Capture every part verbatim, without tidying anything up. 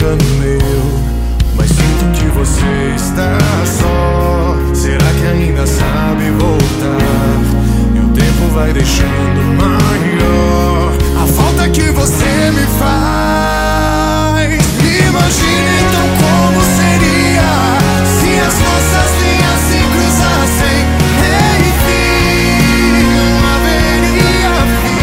engano meu, mas sinto que você está só. Será que ainda sabe voltar? E o tempo vai deixando maior a falta que você me faz. Imagine então como seria se as nossas linhas se cruzassem. Enfim, não haveria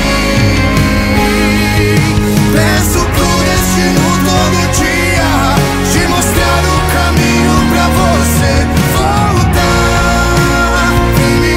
fim. Peço pro destino todo dia te mostrar o caminho pra você voltar e me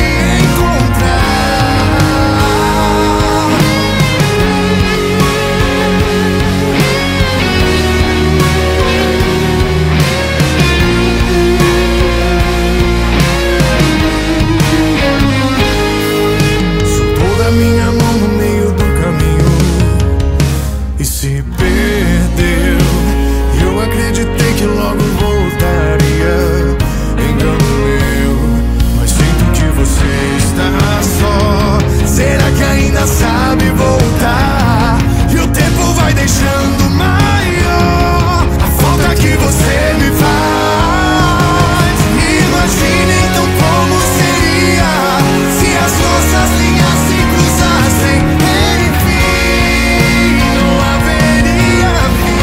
minha mão no meio do caminho e se perdeu. Eu acreditei que logo voltaria. Engano meu, mas sinto que você está só. Será que ainda sabe voltar? E o tempo vai deixando maior a falta que você me faz. Imagine então como seria se as nossas linhas se cruzassem. Enfim, não haveria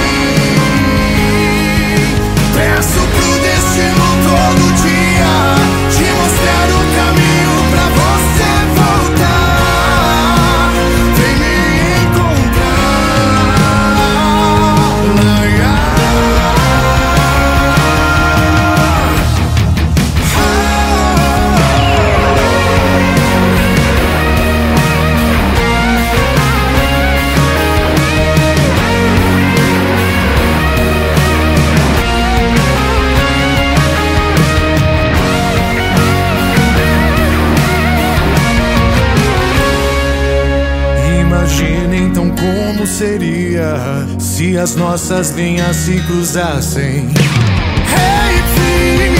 fim. Peço pro destino todo dia te mostrar o caminho pra você voltar. Vem me Imagine então como seria se as nossas linhas se cruzassem. Hey,